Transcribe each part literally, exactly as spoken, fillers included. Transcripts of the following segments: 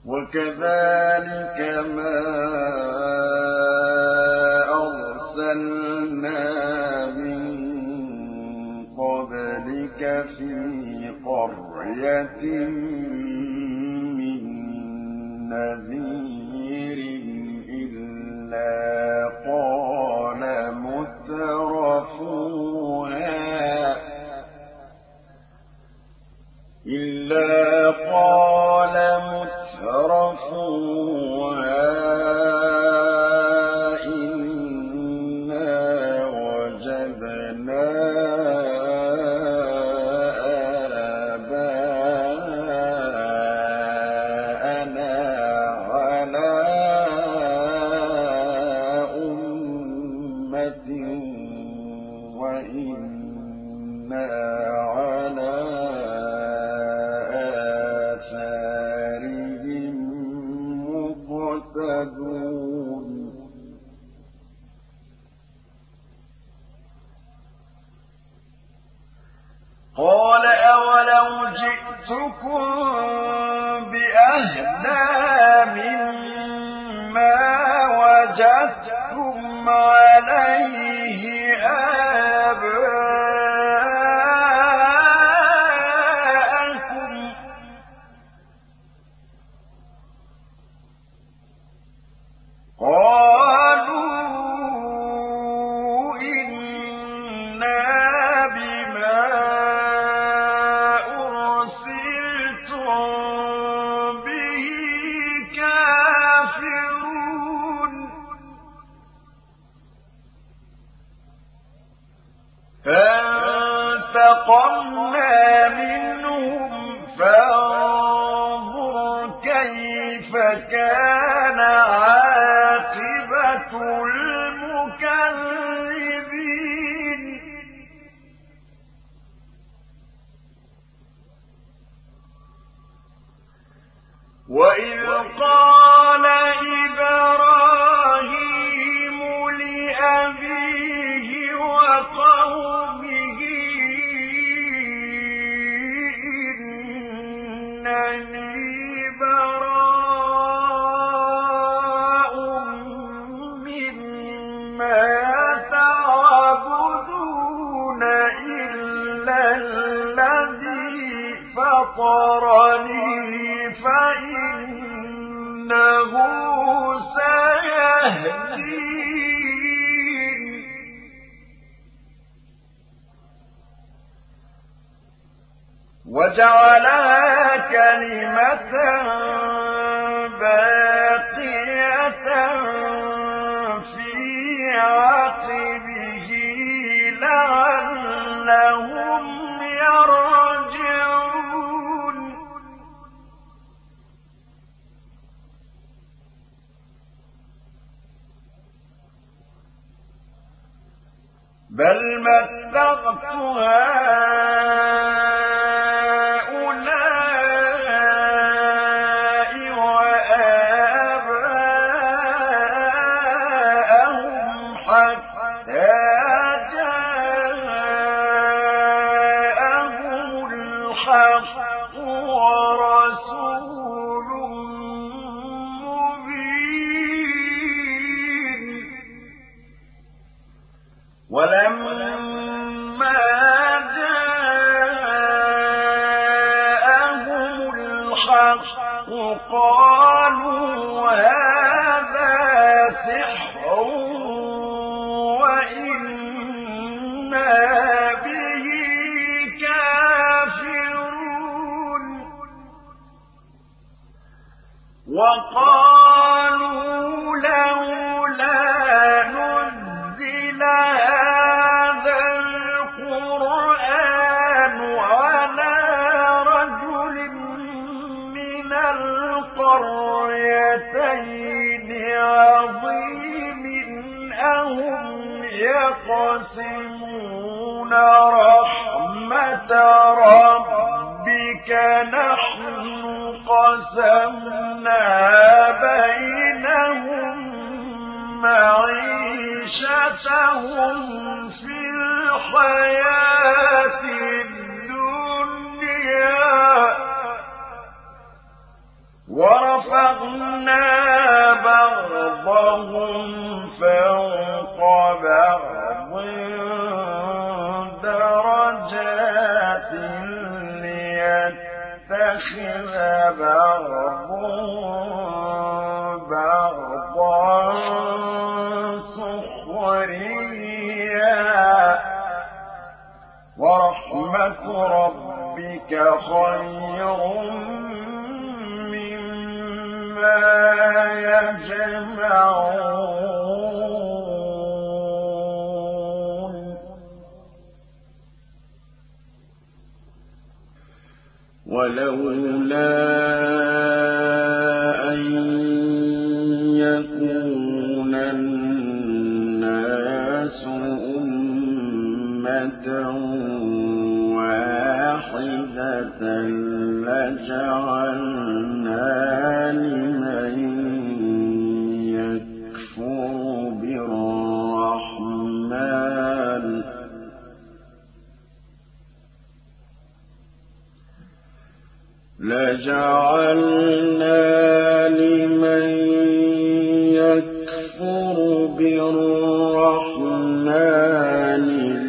وكذلك ما أرسلنا من قبلك في قرية من نذير إلا قال مترفوها إلا قال مترفوها إنا وجدنا آباءنا على أمة وإنا على آثارهم مقتدون. قال أولو جئتكم بأهدى مما وجدتم عليه آباءكم قالوا إنا بما أرسلتم به كافرون. فانتقمنا منهم فانظر كيف كان عاقبة المكذبين. وإذ قال إبراهيم لأبيه وقومه إنني براء مما تعبدون إلا الذي فطرني فإنه سيهدين. وجعلها كلمة باقية في عقبه لعلهم يرجعون. بل متعت هؤلاء وآباءهم حتى جاءهم الحق ورسول مبين. ولما جاءهم الحق قالوا هذا سحر وإنا به كافرون. وقالوا لولا نزل هذا القرآن على رجل من القريتين عظيم أهم يقسمون رحمة ربك نحن قسمنا بينهم معيشتهم في الحياة الدنيا ورفعنا بعضهم فوق بعض درجات ليتخذ بعضهم بعضا سخريا ورحمة ربك خير مما يجمعون ولولا أن يكون الناس أمة واحدة لجعلنا لمن يكفر بالرحمن لجعلنا لمن يكفر بالرحمن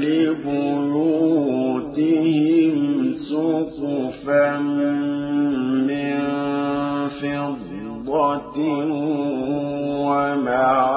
لبيوتهم سقفا من فضة ومعارج